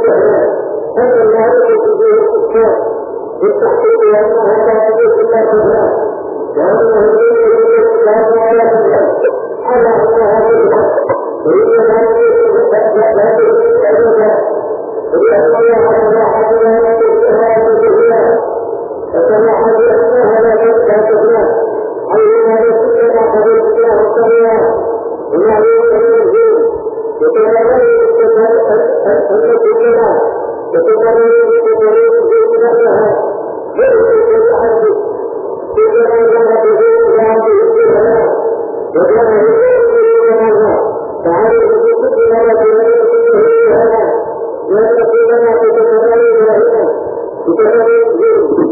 الإسلام أن المعرفة فيه الإسلام بالتحقيق أنها لا تجوز إلا بالله وأنه يجب الإسلام على الإسلام على أنها بالحق وإذا لا يجوز لا تجوز أبدا لأن الله سمح بها بالإسلام بالله فسمح بأنها لا تجوز علينا رسولنا قبل الله السميع ونعلم الدين وتنظر التي لنا وتنظر التي لها ويجب التحدث إذا كان تجيب هذه الجهة وكان يجب لنا تعالى بكل ما تنظر هذا ويجب لنا تتنظر إلهنا وتنظر الدين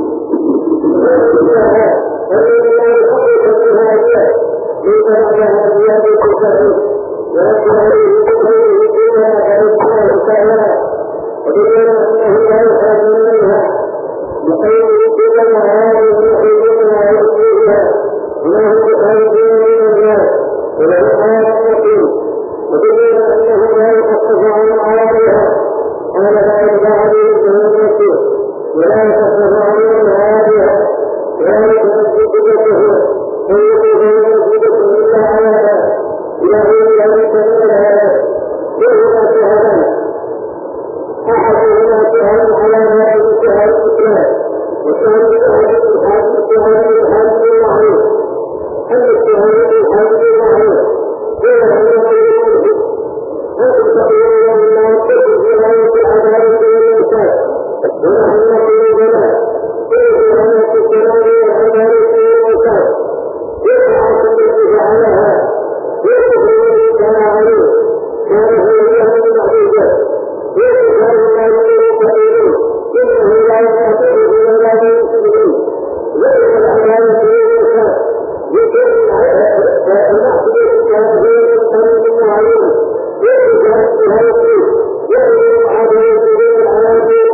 الذي لا يحقق فيها أشياء ليس معناها زيادة التوحيد ولكن عليه بخيره فيها كرسمه تعالى وبين أنه لا يخرج منها بخيره كلما هذه يحيطونها ويؤذيها إنه بخير منها ولو كان يقين وبين أنه لا يخفف عن عوارها قال لا يرضى عليه بهمته ولا يخفف عنه هذه ذلك مسجدته ويقول مسجدته إلا على إلهي ذلك منها وهما شهدان أحدهما شهد على هذه شهد الإسلام وشهد هذه الحاج شهد الحاج المعروف أما الشهادة الحاج المعروف هو أن يقول أنتم تقولون بالله تجد ولاية العدالة والإنسان ونحن نقول بنا كيف أن تسلم العدالة والإنسان يقع التي فعلها يقف الذي كان عليه كان هو الله المعبودات يقف الله المعبودين إنه لا يستطيع إلا لا يسلمون يقف العدالة والإنسان يقف المعبودات الكافرين الطريق المعين يقف الهيئة يقف العدالة والإنسان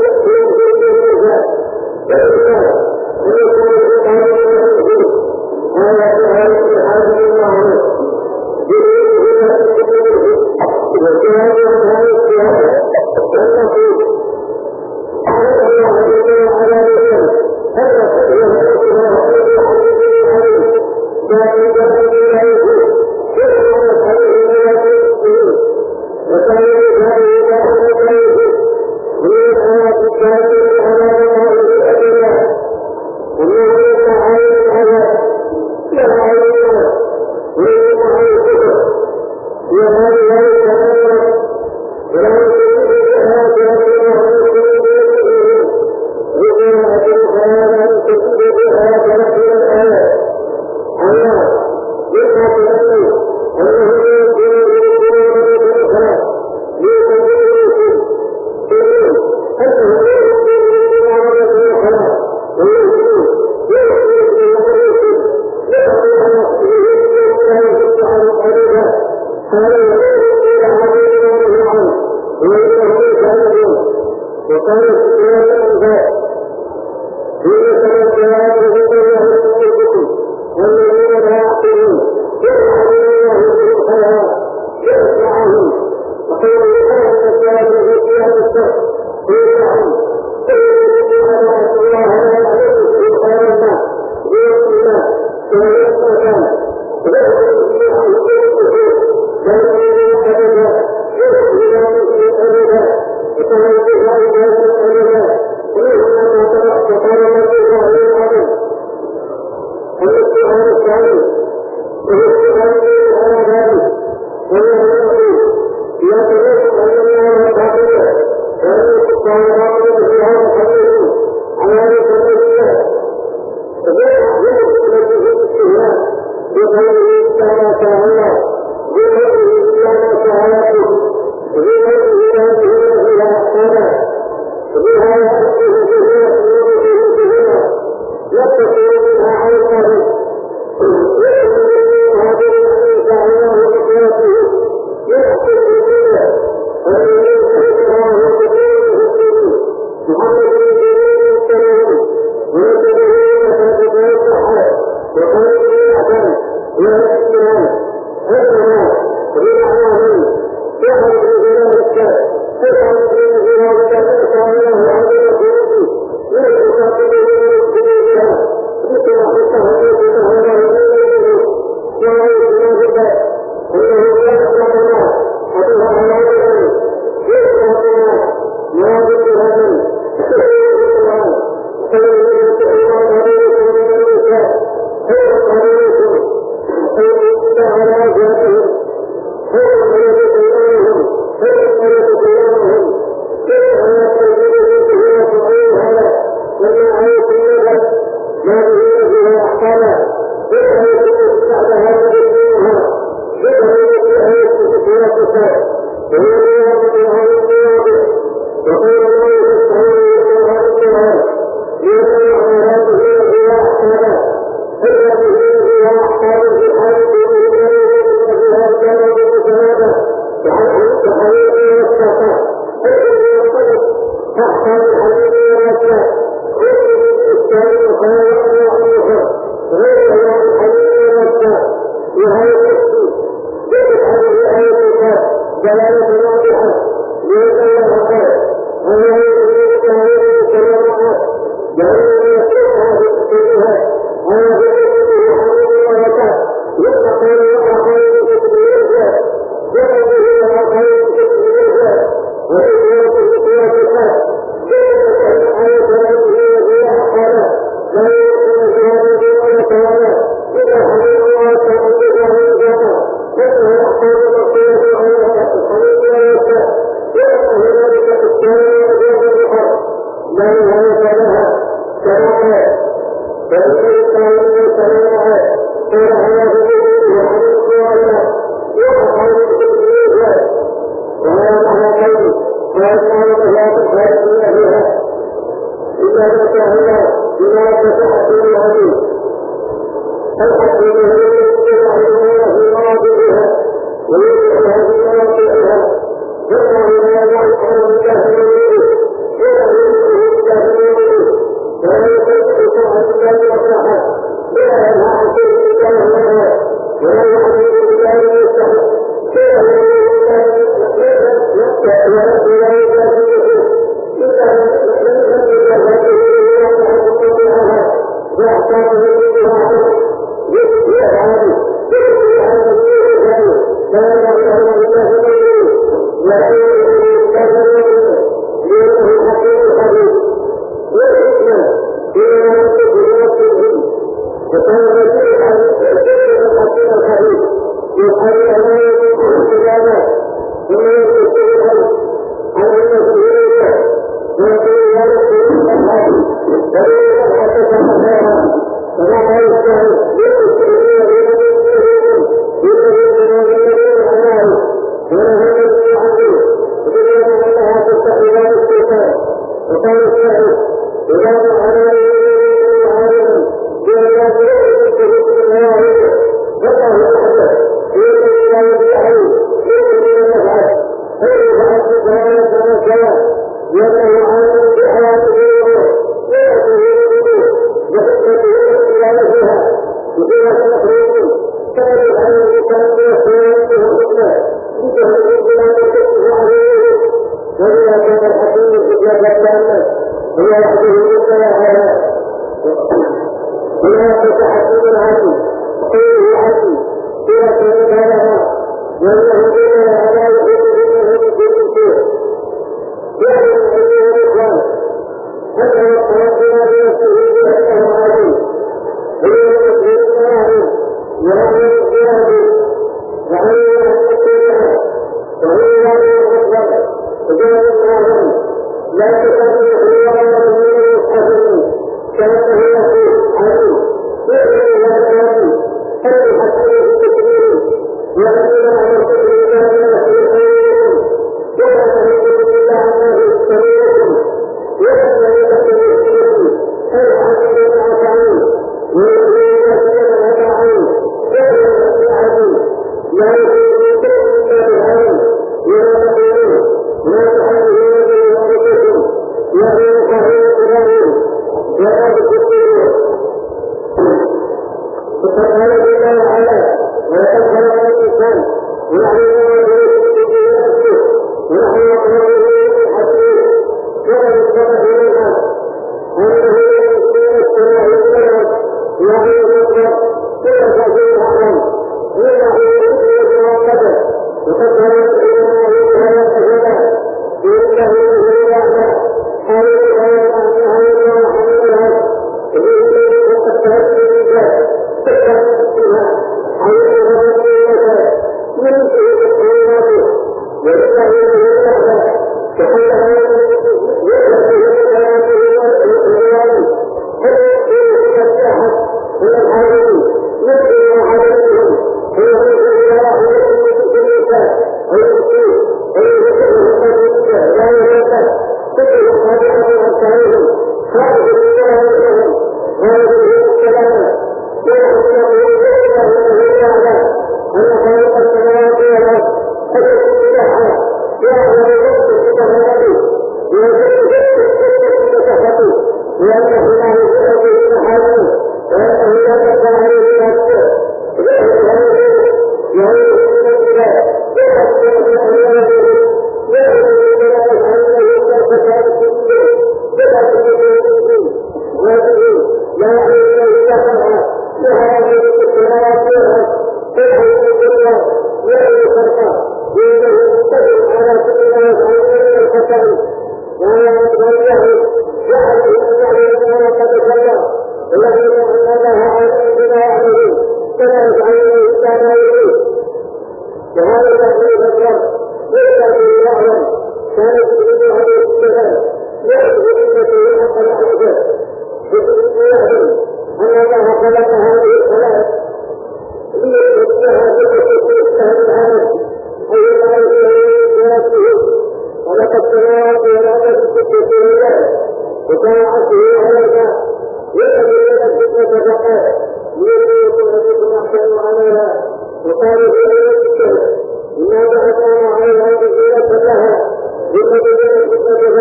وقالوا في ذلك إنا بعثنا عليها بزينة لها لتبين الفتنة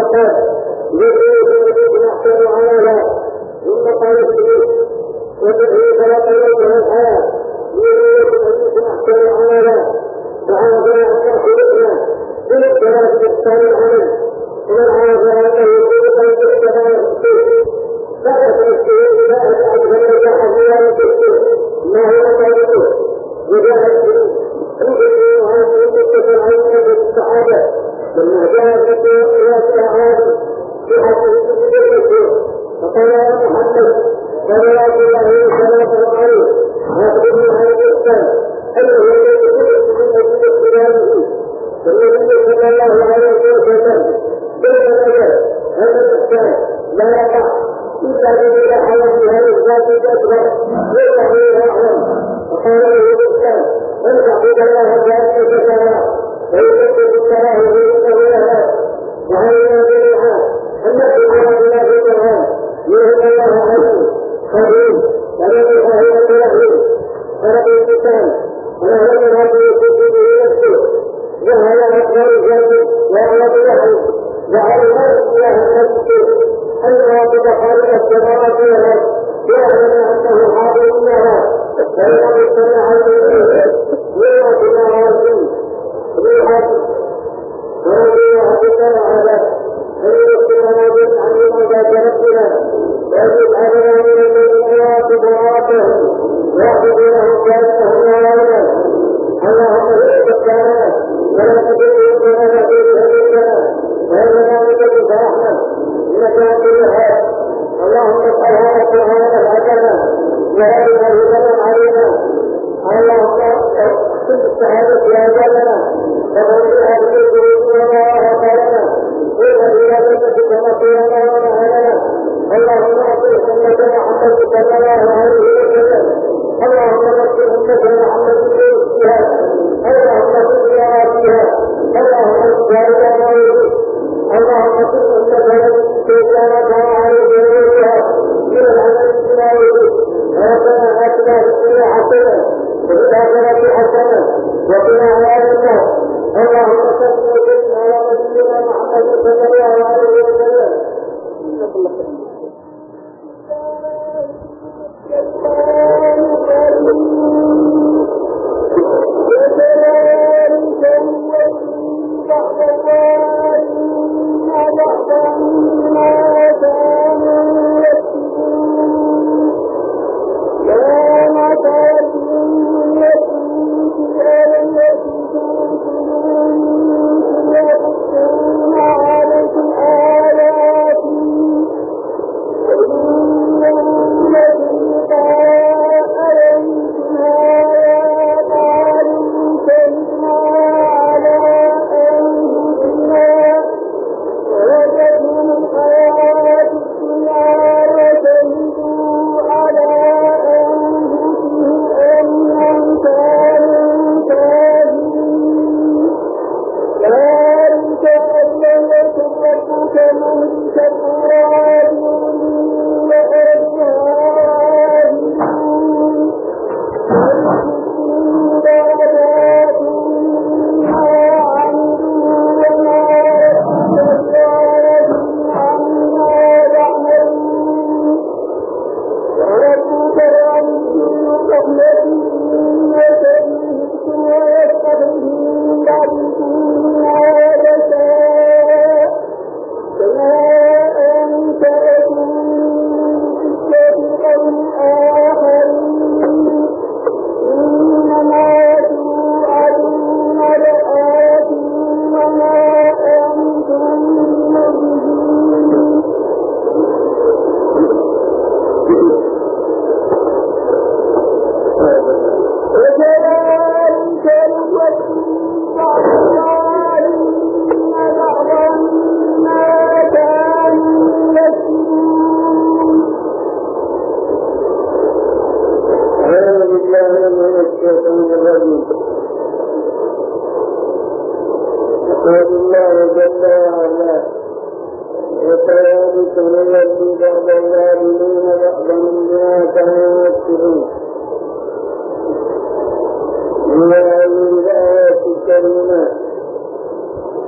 الأحسان يجب أحسن عملا ثم قال السبيل وتدعي فلا تلوث الحياة يجب أحسن عملا فعرفنا أن تأخذنا من الثلاث أحسان العمل ومن عرف أنه يجب أن تتبع السبيل بعد السبيل إلى أن أجهل الجحف ولا تسبيل ما هو طالبه وجاء السبيل رجل وهذه المتصل عنه بالصحابة لما جاء فتوى إلى الصحابة في حسن السبيل فقال يا محمد صلوات الله وسلامه عليه أخبرني عن الإحسان أنه الذي يجب من أجل اختلافه فالنبي صلى الله عليه وسلم بين الأجل هذا الإحسان لا يقع إلا بما حول في هذه الذات الأكبر ليس فيه أعلم فقال له الإحسان أن تعبد الله بأنك تشاء ويحب بالصلاة ويحب لها وعلينا بالإعانة أن نحن بلا في القرآن يهد الله عليه خبير ولم يفاهم له فرق الإنسان ونهل هذه الكتب بنفسه وهل أكبر الجانب وأغلب له وعلى المرء له نفسه أنها تتخالف السماوات والأرض يعلم أنه حاضر لها فإنه استمع إليه يوم النهار ريحة ورضي حقيقة هذا أن يكون موجود عن عباد ربنا ويجب علينا من المؤمنات ضعافهم ويحفظونه كأنهم يرونه اللهم اغفر ولا تجعل لنا في سبيلنا وإننا بك فرحنا إنك أنت الوهاب اللهم اجعل هذا القرآن حسنا وهذا هدى علينا اللهم اكتب الشهادة لأجلنا ومن هذه الشهود وما أعطانا ومن إلى مصيرنا ونهلنا اللهم اغفر أمة محمد صلى الله عليه وسلم اللهم اغفر أمة محمد فيها اللهم اغفر لنا فيها اللهم اغفر لنا ويجب اللهم اغفر أمة سيدنا عليه وسلم من العمل بما يجب ربنا آتنا في الدنيا حسنة وفي الآخرة حسنة وقنا عذاب النار اللهم صل وسلم على نبينا محمد صلى الله عليه وسلم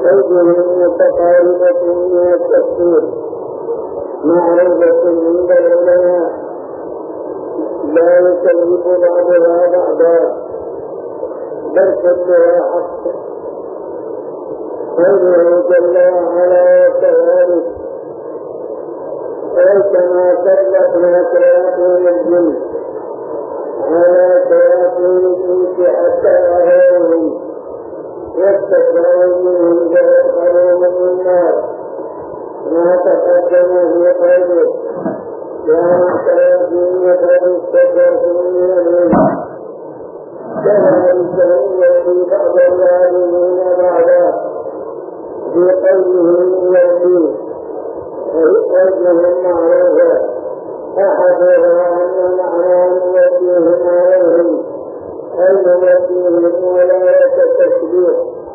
أيديهم متقاربة من التفسير معروفة عند العلماء لا يكذب بعضها بعضا بل كلها حق. قوله جل وعلا وكذلك أي كما سلكنا شياطين الجن على شياطين الإنس حتى أهلهم واستكبروا منهم فأدخلوهم النار ما تقدم في قوله يا شياطين قد استكبرتم من الإنس كذلك يأتي بعض الظالمين بعضا في قوله يأتي ويخرجهم معروفا أحدها أن معنى يأتيهم عليهم أي يأتيهم ولاية التشبيه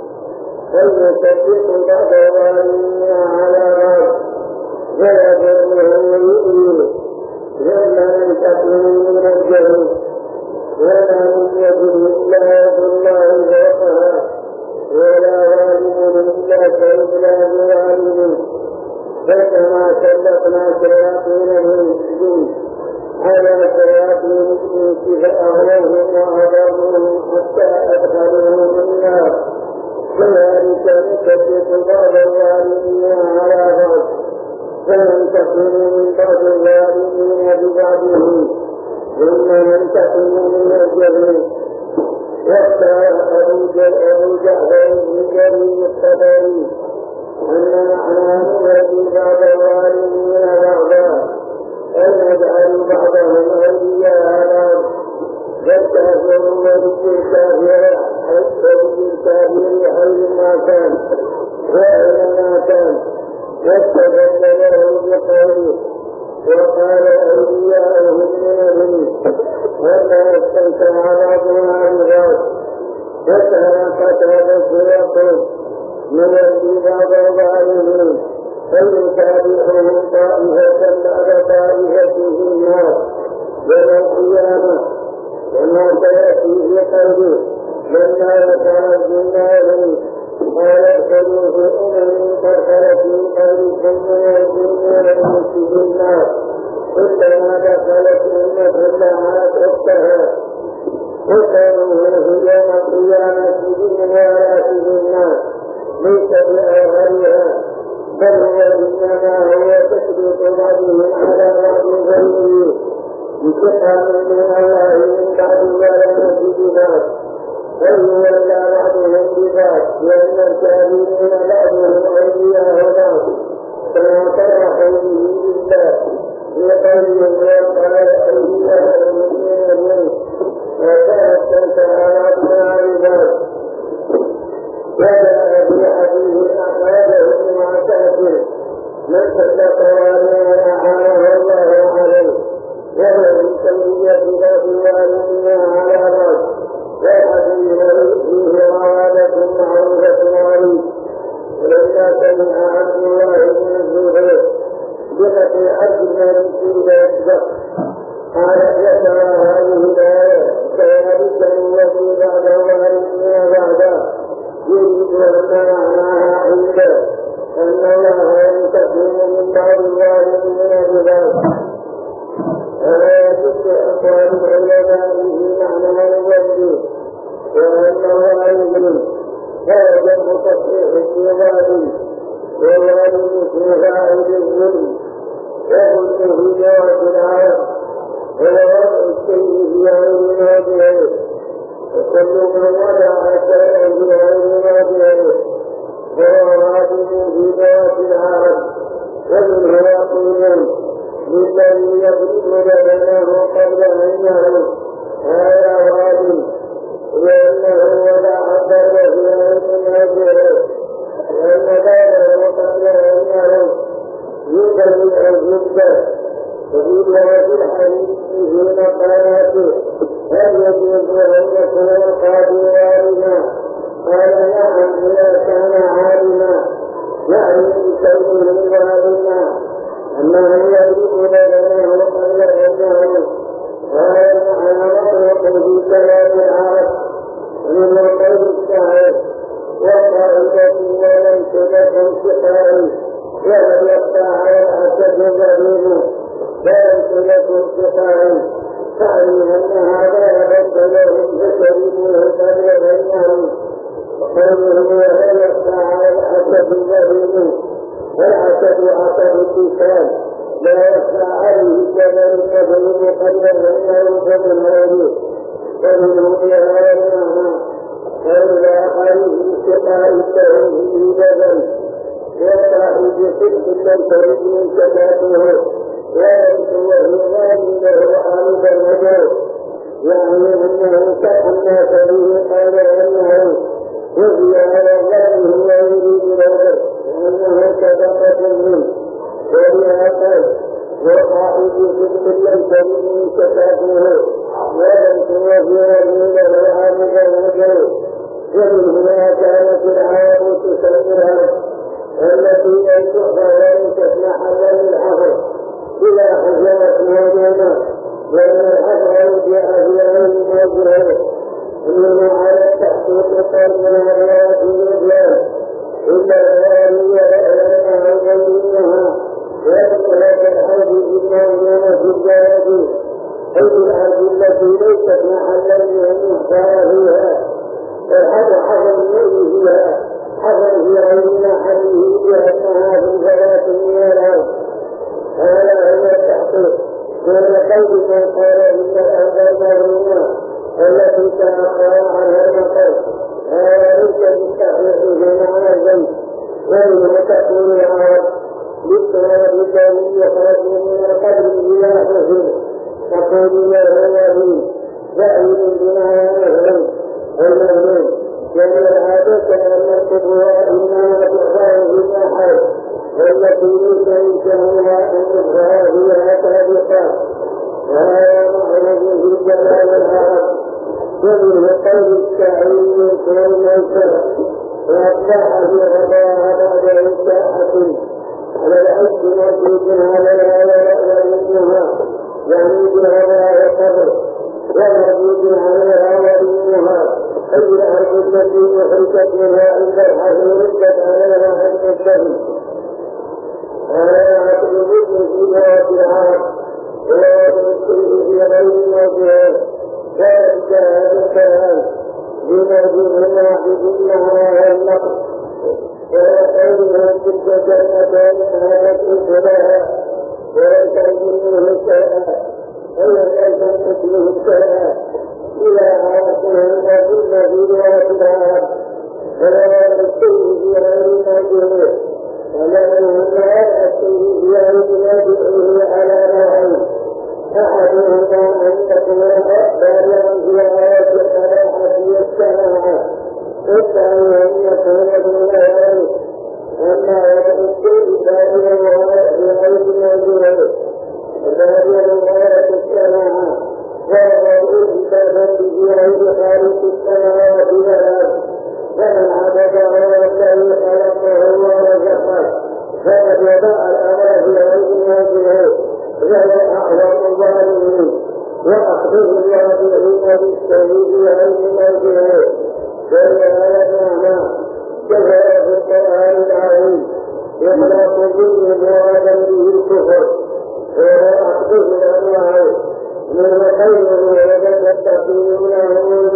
فيصدق بعض الظالمين على بعض ويضره ويؤذيه ثم ينتقم من الجهل ولا يجد إلا يد الله فوقها ولا غالب إلا كإبلاغ غالب فكما سلكنا شياطين الإنس على شياطين الإنس فأغوهم وأضلوهم حتى أدخلوهم النار كذلك نثبت بعض الظالمين على بعض فينتقم من بعض الظالمين ببعضهم ثم ينتقم من الجهل. واختار أبو جعفر بن جرير الطبري أن معناه يأتي بعض الظالمين بعضا أن يجعل بعضهم أولياء بعض فالكافر ولي الكافر حيثما كان وأينما كان واستدل له بقوله وقال أولياؤهم من الإنس ولا استمتع بعضنا ببعض وكان قتادة يقول يولي بعض الظالمين فيتابعهم طائفة بعد طائفة في النار يوم القيامة وما سيأتي في قوله لما يخرج من نار قال ادخلوا في قد خلت من قبلكم من الجن والإنس في النار كلما دخلت أمة دعت أختها وكانوا في يوم القيامة بالموالاة بالنار ليس بأغرها بل هو إنما هو تشريط بعضهم على بعض غيره بسحر من الله من بعد ولا بذات ويولى بعضهم بذات لأن الكافرين بعضهم أولياء بعض كما صرحوا به بالله لقوله وقال أولياء من الإنس وكانت تنتهى بعضها بذات. وجاء في حديث أخرجه ابن عساكر من صدق والديه أعانه الله عليه وهو من سيئة ذات الوالدين على بعض والحديث فيه روابة معروفة عليه ولما سمع عبد الله بن الزبير بقتل عبد الملك إذا قال ذكر هذه الآية كذلك الذي بعد الوالدين بعدا يريد أن معناها عنده أن الله ينتقم من بعض الظالمين بذلك. هذا يدل أقوال العلماء في معنى الوجه وأن الله يجري هذا تصحيح الظالم والظالم في فاعل الظلم يقول في جواب العرب ووضع الشيء في غير وجهه وكل من وضع شيئا في غير وجهه وهو راجل في جواب العرب ومنه يقولون للذي يضرب بدنه قبل أن يهرب هذا ظالم لأنه وضع الضرب في غير وجهه لأن باله قبل أن يهرب يدرك الجدة وفي جواب الحديث في مقالاته هل يجوز أن يكون القاضي عالما؟ قال نعم إذا كان عالما يعني بكونه عالما أنه يضرب بدنه قبل أن يهرب. قال معنى مطلق في كلام العرب من القول الشاعر والقائلة ولم انتقائي ومن يقطع على الأسد ذليل فأمثلة انتقائي تعلم أن هذا يبدل لهم فشريكه قبل بينهم وقوله ومن يقطع على الأسد ذليل والأسد عصب التسال لا يقطع عليه جبل النبي قبل بينهم فمن هذه فمنهم بهذا المعنى وإذا قالوا انتقاء التوحيد جبل وصاحب صدق لم ترد من شفاته ويمكن الرضان له عامد النجاة يعني أنه تحنى فيه قال أنه وفي على الله هو يريد له وأنه صدقة منه وبها قال وصاحب صدق لم ترد من شفاته ويمكن الرضان له عامد النجاة ومن هنا كانت العرب تسميها التي لم تؤخذ تسمح للحفر إلى حجرة موجودة وأن الحفر جاء في عين موجودة إنما على التحقيق قال من الآيات الإسلام إلا الغالية لأنها يبينها ويدخل الحرب الموجودة في الجواب حيث الأرض التي ليست محلا لأن يختار فيها فالحفر حفر النبي فيها حفر في عين محله بأنها في ثلاث من الأرض هذا هو التحقيق دون قيد من قال إن الأرض المرمومة التي تأخر عنها المطر هذا ليس بالتحقيق في معنى الزيت وإنما تقول العرب بالتواب الذي يخرج من القبر إلى حسن تقول يا هواه زائد بما يهرم المهرم وبالعادة أن الكبرى إنما تخاف بالنحر والتي ليس يمكنها أن تبقى فيها سابقا وهذا معروف في جلال العرب ومنه قول الشاعر يكون ميسر وأصبح في غضاها بعد إنشاءة على العز موجود على الهواء ومنها يعني بهذا وقبر وموجود عليها ومنها أي الأرض التي أخرجت منها عند الحزن ردت عليها عند الشهر ولا يعتبر في ذات العرب ولا يمكن في غير موضوع ذلك هذا الكلام بموضوع واحد منها النقص ويقولها تلك جنتان هذا كلها ويتعلم منه شيئا ويتعلم مثله شيئا إلى عرفهم وكل في ذات العرب ولا يمكن في غير موضوع ولكن لا يأتيه بأيديه على نوعين أحدهما أن تكون بالغا في آيات الصلاحة والسماعة والثاني أن يكون دون ذلك أما يأتيه بالغا بغير موضوع بالغ غاية السماعة وهو إثباتا بغير خالق السماوات والأرض فمن عبده الذي خلقه ورزقه فقد وضع الأمر في غير موضوعه وهو أعظم الظالمين وأخذه الواضعين بالشهيد غير موضوعه فلهذا معنى كفى في القرآن العظيم إخلاق كل مرادا به الكفر وهو أخذه الأنواع من خير وجد التقييم له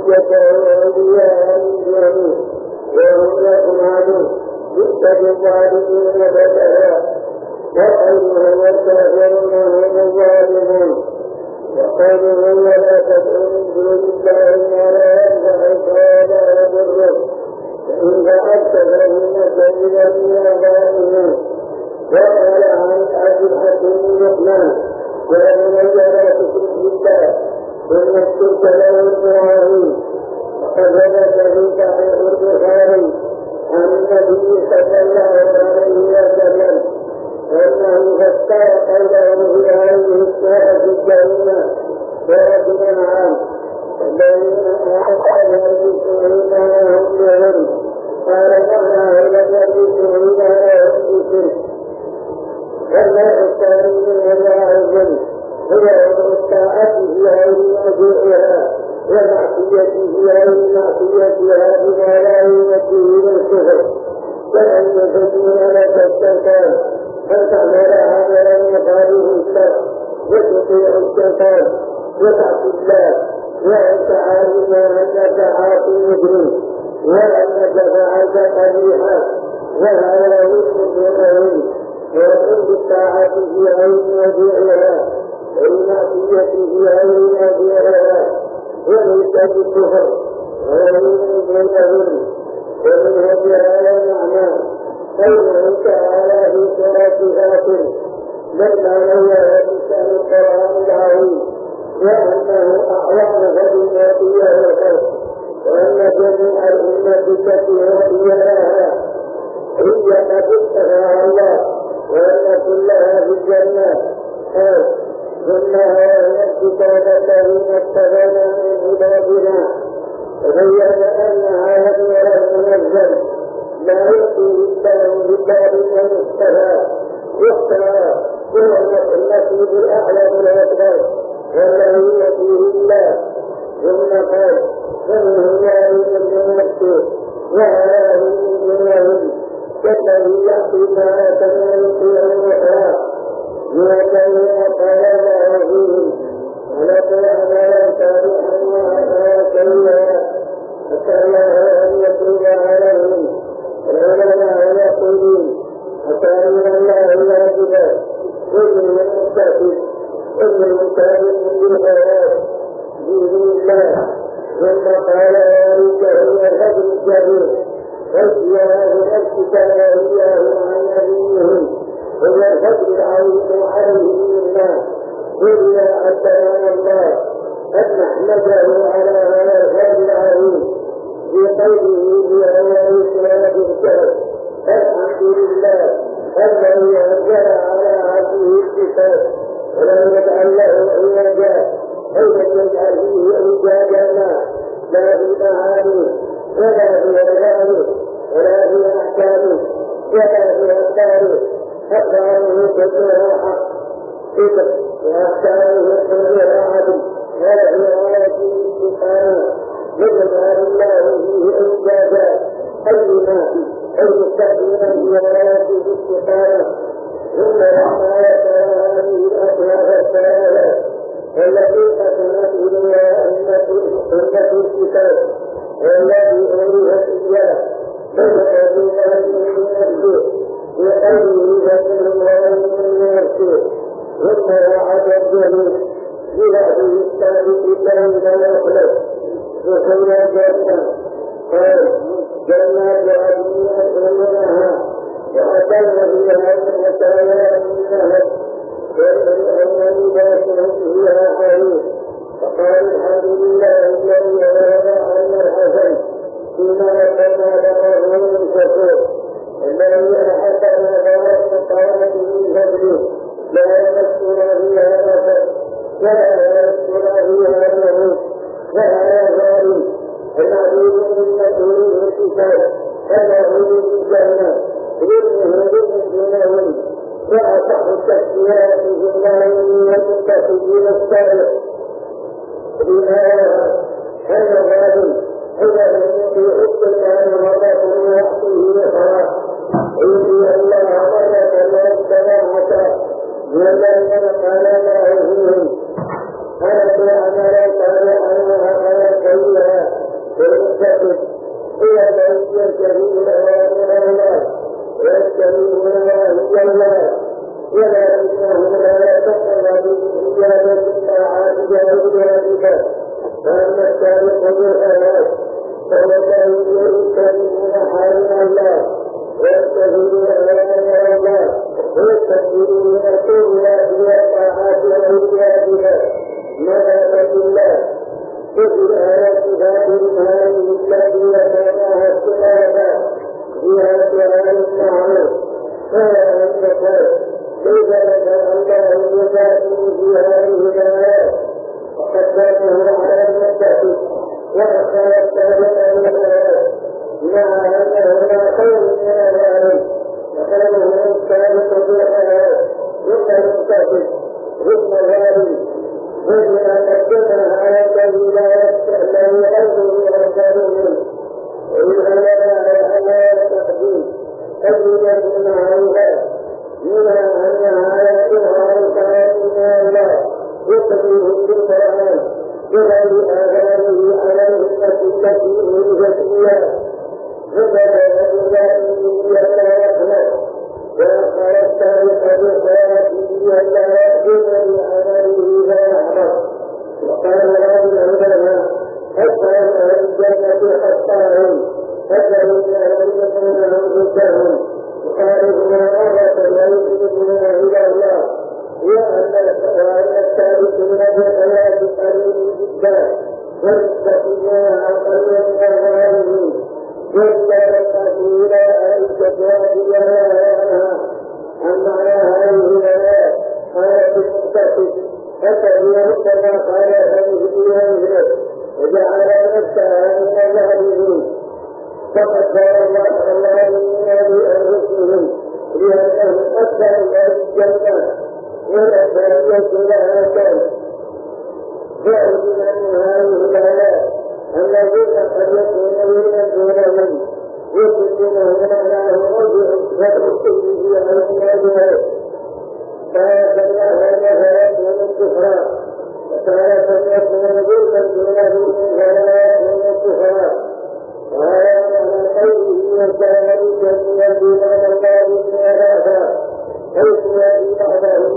يتوليها من دونه وهم يقنعون جئت بالظالمين بدلا وخيرهم والكافرون هم الظالمون وقوله ولا تدعوا من دون الله ما لا ينفعك ولا يضرك فإن فعلت فإنك إذا من الظالمين وقال عن أبي الحكيم لقمان ومن الجنة تشرك بالله ثم الشرك له إبراهيم وقد ثبت في صحيح البخاري عن النبي صلى الله عليه وسلم أنه فسر قوله في هذه السورة الكريمة سورة الأنعام الذين آمنوا يلبسون ما هم بهم قال معناه لم يلبسون ما هم بشرك والله الثاني من الله الجن هو الطاعة في غير موضوعها والمعصية في غير معصيتها بما لا يؤدي إلى الكفر وأن يكون لك الشيطان أن تعمل عملا يقاله الشر وتطيع الشيطان وتعصي الله وأنت عالم أنك عاصي مجرم وأنك فعلت قبيحا وهذا يثبت له ويقوم بالطاعة في غير موضوعها والمعصية في غير موضوعها وليس بالكفر ويؤمن بالظلم ومن هذا المعنى قوله تعالى في سورة غافر لما نوى بشأن القرآن العظيم وأنه أعظم كلمات له الخلق وأن جميع الأمة تكفي لها هي قد اتبع الله وأن كلها في الجنة قال ثم هذا الكتاب الذين اتبعنا من عبادنا وبين أن هذا المنزل لا يأتي الله بباب المصطفى يختار هو النصيب الأعلى والأكبر والذي يأتيه الله ثم قال فمن ذلك من نفسه وهذا من دنياهم كالذي يأتي ما آتنا في الأخرى ليكون قال الله فيهم ولقد أعمال صالحا وأعمال سيئا حتى الله أن يتوب عليهم العلماء يقولون حتى من الله الواجبات ومن المستحيل ومن المتابع بالخيرات بإذن الله ثم قال ذلك هو الهدي الكبير وإياه نفسك وإياه عن نبيهم هو الفضل العظيم عليه منا إلا أتانا الله أن نحمده على هذا الفضل العظيم في قوله بأول سورة الكهف الحمد لله الذي أنزل على عبده الكتاب ولم يجعل له عوجا أي لم يجعل فيه عوجاجا لا في معانيه ولا في أذانه ولا في أحكامه ولا في أخباره أخباره كلها حق صدق وأحكامه كلها عدل ولا في آياته سبحانه يجعل الله فيه عوجاجا أي ما المستقيما في آياته سبحانه ثم لما يترى هذه الأخلاق الثلاثة التي قسمت إليها أمة الكتاب والذي أورثت إياه بدأ بذلك نفسه بقوله فمن الله من نفسه ثم وعد الجميع بهذه السابق بين الأخلاق وكل جنة قال جنات عدن يدخلونها وأتينا بها المتايا منها وأن لباسهم فيها حرير فقال الحمد لله الذي أذهب عنا الحزن فيما كنا لغرور شكور الذي أحسن ذلك قامت من فضله لا يمسنا فيها نفس ولا يمسنا فيها نفس ولا ظالم المعبود من مسؤوله الكتاب المعبود في الجنة ابنه بمسلمهم وأصح التسميات في الله والمتقين الصالح بما أن الظالم إذا لم يؤكد أن ربه يعطيه خلاص إني الله مرة لا استماعك والذين قال الله فيهم أنا بأعمال صالحا وأعمال سيئا فالمتقين هي الذي يرتدي أوامر الله ويستمعون إلى الله ولكنهم لا يتقربون إجابة الطاعات بأولادك فأما السابق بالخيرات فالذين يتبعون حرم الله ويتبعون أوامر الله ويستكبرون السيئات والطاعات بأولادك مدافة الله وفي آيات ذلك هذه التي يتبعها السؤال فيها سؤال معروف ولا أنك كيف لك الله يجازي في هذه الآيات وقد كانه على المتقين وأخذ السابق من الآيات مع أنهما خير من الآيات وكانه السابق بالآيات ثم المتقين ثم الظالم ثم قدمنا على الذي لا يأخذ من الظالمين وإن على الآيات التقديم السابق بخيراته ألا يأخذ بعمله فيحبط. وقال بعض العلماء حتى أهل الجنة حتاهم فالذين يرزقون أنفسهم يخالفون مرة لا يشركون إلى الله وأن السابقين بالخيرات قليل جدا والمستقيمون عن قليل من الظالمين جدا القتيل أن تتوافي عنها عن معنى هذه الآيات قالت المستقيم فالذين كما قال هذه الآيات وجعل نفسها من الظالمين فقد قال الله بأنفسهم لأنهم أكثر من الجنة والأكثرية لها كان فأجل من هذه الآيات الذين قد يكونون دونهم يكونون معناه رجع فالرسل في أولادها فأخذنا هذا من الكفر وكان فليكون جرما دونه فلا من الكفر وهذا معنى قوله وكان لجميع بما الله ثلاثة حيث يأتي بعضهم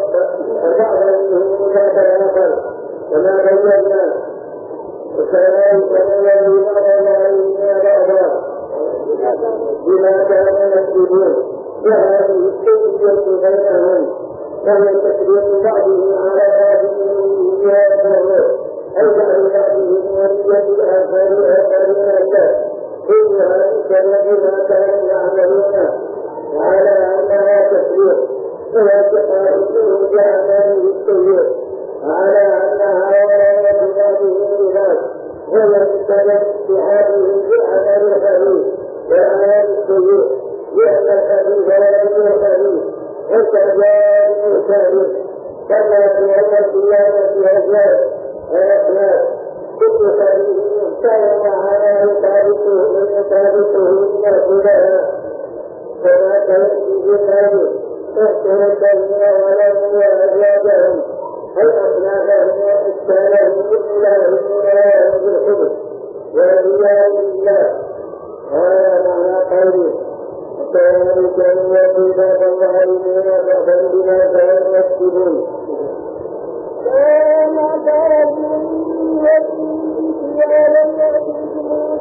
منهم ذات الآخر كما بينا وكذلك الذي بعض الله بما كانوا يكتبون وهذه التوجيه بينهم وهي تشريع بعضهم على بعضهم بهذا أو جعل بعضهم وليا لآخرين الله كل ذلك الذين كانوا يعملون وعلى أنها تشريع فلا تخالفه بأعماله السيئة وعلى أنها ولا بذاته بذات ولا تتبع بهذه بأعمال الخبيث وأعمال السيئة لأن الخبيث لا يكون خبيث وكذلك الخبيث كما في يوم القيامة أجزاء وأخلاق كل خبيث يختار على مطابقه لها فما تنسي بخبيث احسن الذين ولم وأزواجهم أي أصنافهم وإسكانهم إلا بالله بالحب والعياذ بالله هذا معنى قوله وكذلك يوفي باب الظالمين بعدا بما كانوا يكسبون وما ترى الذي ولم يأتكم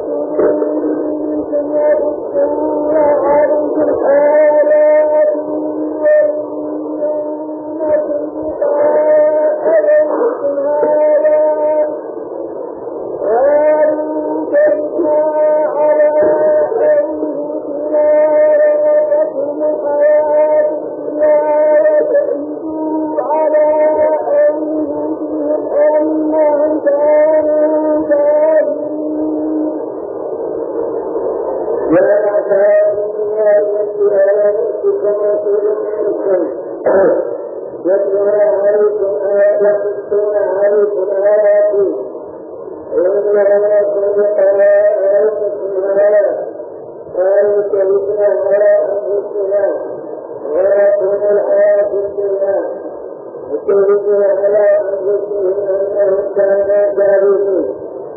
يقصون عليكم آيات يتلون عليكم آياتي إنما يكون بقضاء أنفسنا قالوا شهدنا على أنفسنا ولكن الحياة الدنيا وشهدنا على أنفسهم أنهم كانوا كاذبين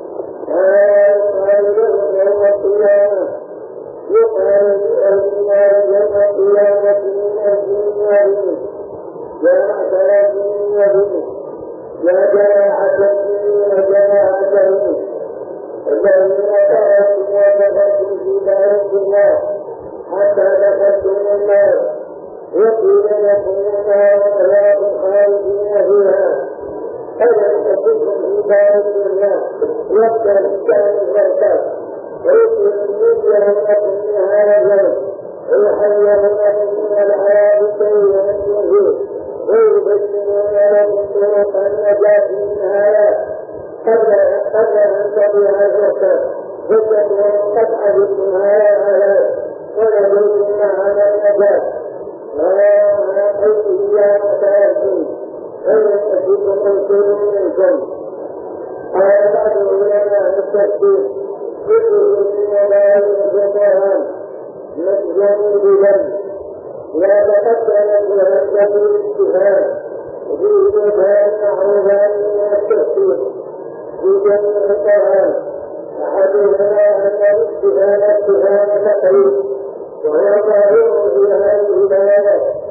قال لهم يوم القيامة يقال بأهلنا يوم القيامة من الدين والإنس يا معشر الجن والإنس يا جماعة الدين وجماعة الإنس الذين تركوا وتفكوا في دار الله حتى دخلتم النار وقيل لكم النار وثواب خالدين فيها فلم تكن في دار الله وابدا كان الزكاة ويكون الدنيا لكم من هذا الجنة ويحيرون من العذاب الطيب فيه ويبشرون لكم طرق النجاة من هذا قبل أن تبيع الزكاة وتكون قد عجبتم هذا ولديكم على النجاة وما قلت يا مساكين فلن تجدكم رسول منكم قال بعض العلماء التفسير كل من الله جميعا مسجد بذنب لا تقدم بها الجميع الاجتهاد وفيه بيان معروفان من التفسير في جميع القرآن أحدهما أن الاجتهاد اتهام تقريب وهو ظاهر في هذه الآيات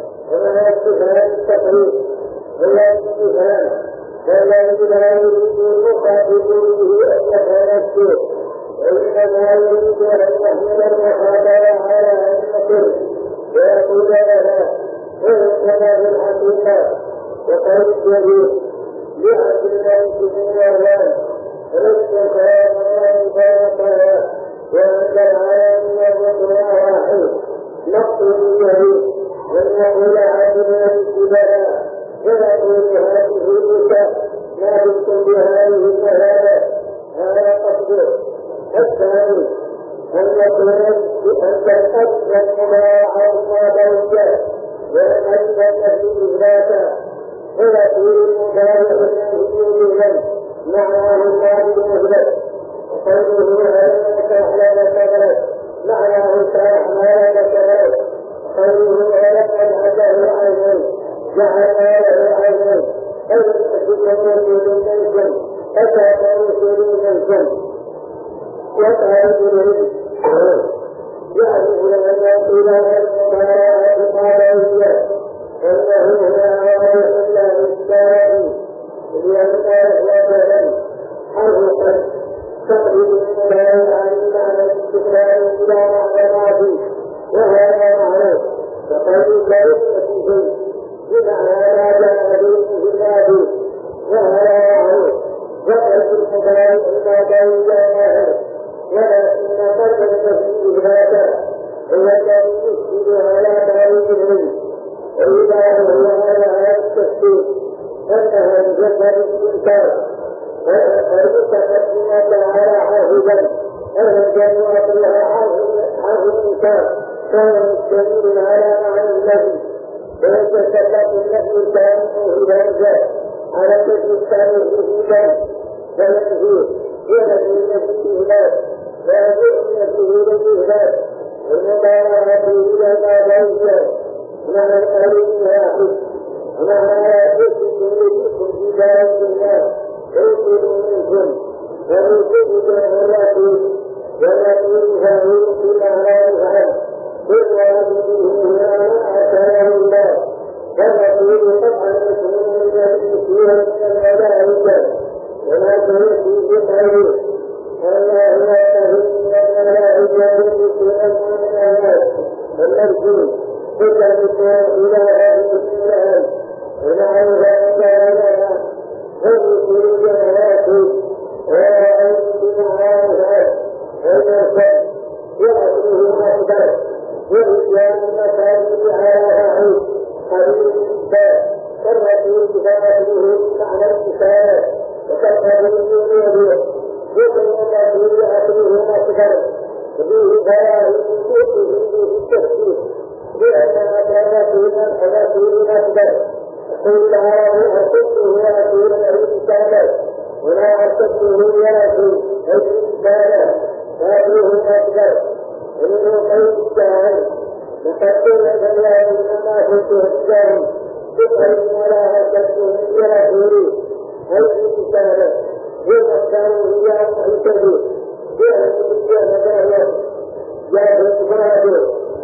الأرض رزق كرامة فرقها وأنت العالم وذكرها واحد نقص به وإنه لعبد الاتباع فنقول هذه بك ما بكم بهذه الشهادة هذا قصده. الثاني أن يكون أن تنقص المباعة المباعية وأن تنقص إثباتا فيكون المباعة النهي معناه النادي المثبت وقوله أنك أحلى كبرت معناه كأحمال كبرت قوله ولك العدل عينين جعلنا له عينين أي تكون منكم أتى رسول منكم وتعرف له يعرف لمن يقول المباراة قالوا أنه لا يعرف إلا بالسائل لأنه مثلا حرقا تقريب المباراة عن معنى الاستقرار إلى معلومات وهذا معروف فقد لا يثبت فيه بمعنى لا جاء به الله وهذا معروف وقد المباراة إلى بين جاهر ولكن قد التفسير هذا هو الذي يشهد على تعريفه وإذا هو على التفسير أنها مجرد الإنكار وقد تقدم تعالى عاهدا أن الجميع فيها عاهد الإنكار كان مستمر على معنى النبي ويتسلط النبي كانه إذا على الذي كان به فينهيه ونبي الإهلاك ويجب فيه الإهلاك والمبالغة إلى ما بين مع القليل واحد ومع يجب يجبكم في دار الدنيا ويجب منكم ويجب الرسول والذي يهاجر في أعمالها بالواجبه هنا أتاه الله والرسول طبعا يكون الذي فيها من الملائكة وما تنسي بخير والله يعتذر أن لا يجاوز شيئا من الناس والمرجو تجعل إلى هذه الإسلام ومع ذلك لها والرسول جمالاته ورأيت بمعانها والنسب وأصله أكبر وإسلام المساجد على رعيد قليل الإنسان والرسول بفضله معنى الكفاية وكالقليل يبيع وكل الذي أصله أكبر وفيه بلاء وفيه بالتفسير لأنها كانت رسول أكبر قل تعالى أرسلته رسول الرسالة ولا أرسلته رسول الرسالة هذه أكبر ومنه قول تعالى وقد فلا إنما كنت أجزاهم تقل ولا أرسلته رسولي هذه الرسالة ومكانوا إياه معتدوا بأن الرسالة جاء إفراده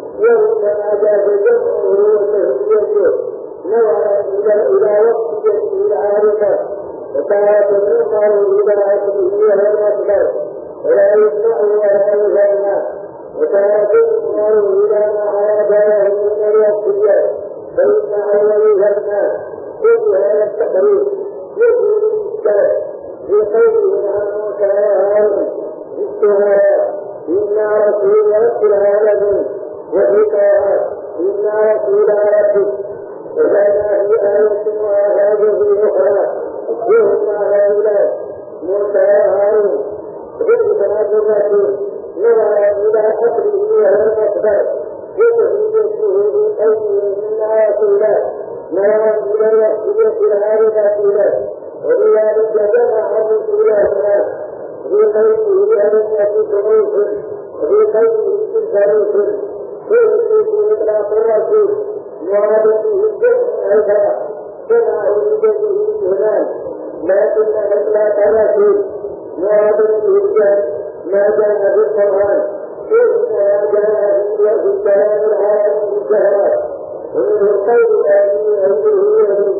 وإنما جاء جمعه وتهديته نوعا إلى وقت جسده العارفة وتعالى ينقل إلى عقله الأكبر ولا يسمع ولا يغنى وتعالى ينقل إلى ما عاد من الوقتية فإن عليه يغنى وفي هذا التقريب يجري الإنسان في قوله عنه كلام بالشهادة إنا رسول رب العالمين وفي قراءة إنا رسول ربك وكان في آية وهذه أخرى وهم هؤلاء موسى وهارون غير تنازلات نظر إلى أصله والأكبر وتفيد الشهود أيديه من آيات الله نظر إلى الوحيدة العارفة له ولذلك جمع رسولهما في قوله بأنك تروح وفي قوله تلك ويجب إطلاق الرسول مراد به الجمع أيضا كما أريد به الإيمان لكن إطلاق الرسول مراد به الجمع ما جاء في القرآن إنما جاء في الكلام العالم بالشهوات ومنه القول الآتي أيده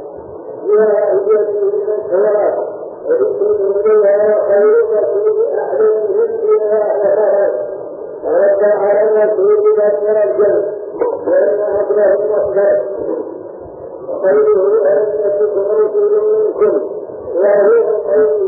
يا أيدي من الشهوات وذكر إليها خير رسول أعلمهم فيها أهلها ورد على الرسول بشر الجنة وإن أبله المصدر وقوله أن يكون رسول منكم وهو قوله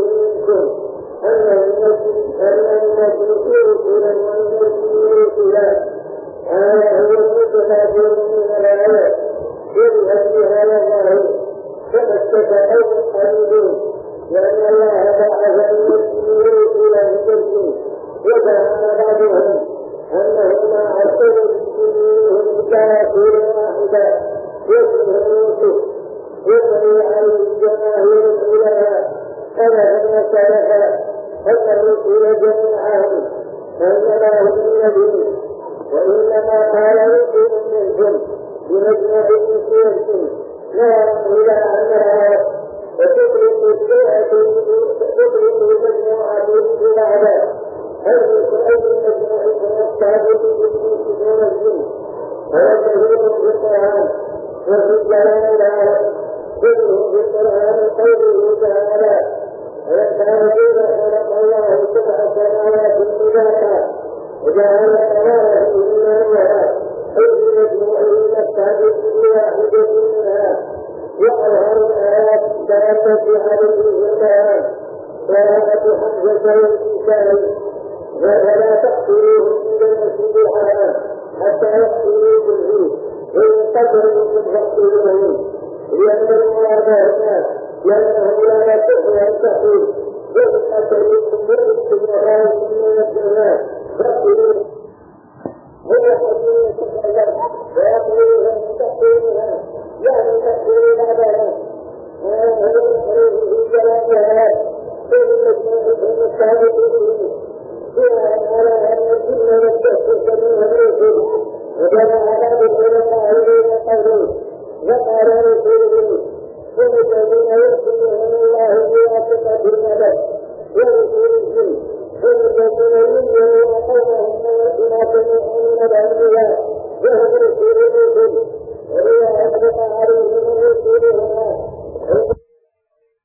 سلف أن الرسل جميعهم إنما هم النبي وإنما قال رسل منهم بمجموع سيرة لا إلى أنها وتدرك الشيء تدرك مجموعة بعد الرسل المجموع الثابت دون الجن ويتهيئ بالقرآن وفي الكلام العالم كله بالقرآن قوله تعالى وكان إذا خلق الله سبع سماوات طباقا وجعل القمر فيهما حيث مجموعهما الثابت بواحدة منها وأظهر الآيات الدالة على الإنسان قراءة حمزة والإنسان ولا تقتلوه عند المسجد الحرام حتى يقتلوا بالعيد وإن قتلوا من فقتلوهم لأن المراد هنا لأنه لا يصح أن تقول وإن قتلوكم بالعيد المراد من الدماء فقتلوهم هو حديث يتكلم ويقولون تقتلوها يعني تقتلوا بعدها ويقولون في كلامها كل المسلمين الثابتين على أن الجن والتأسيس منها الرسل وكان عذاب العلماء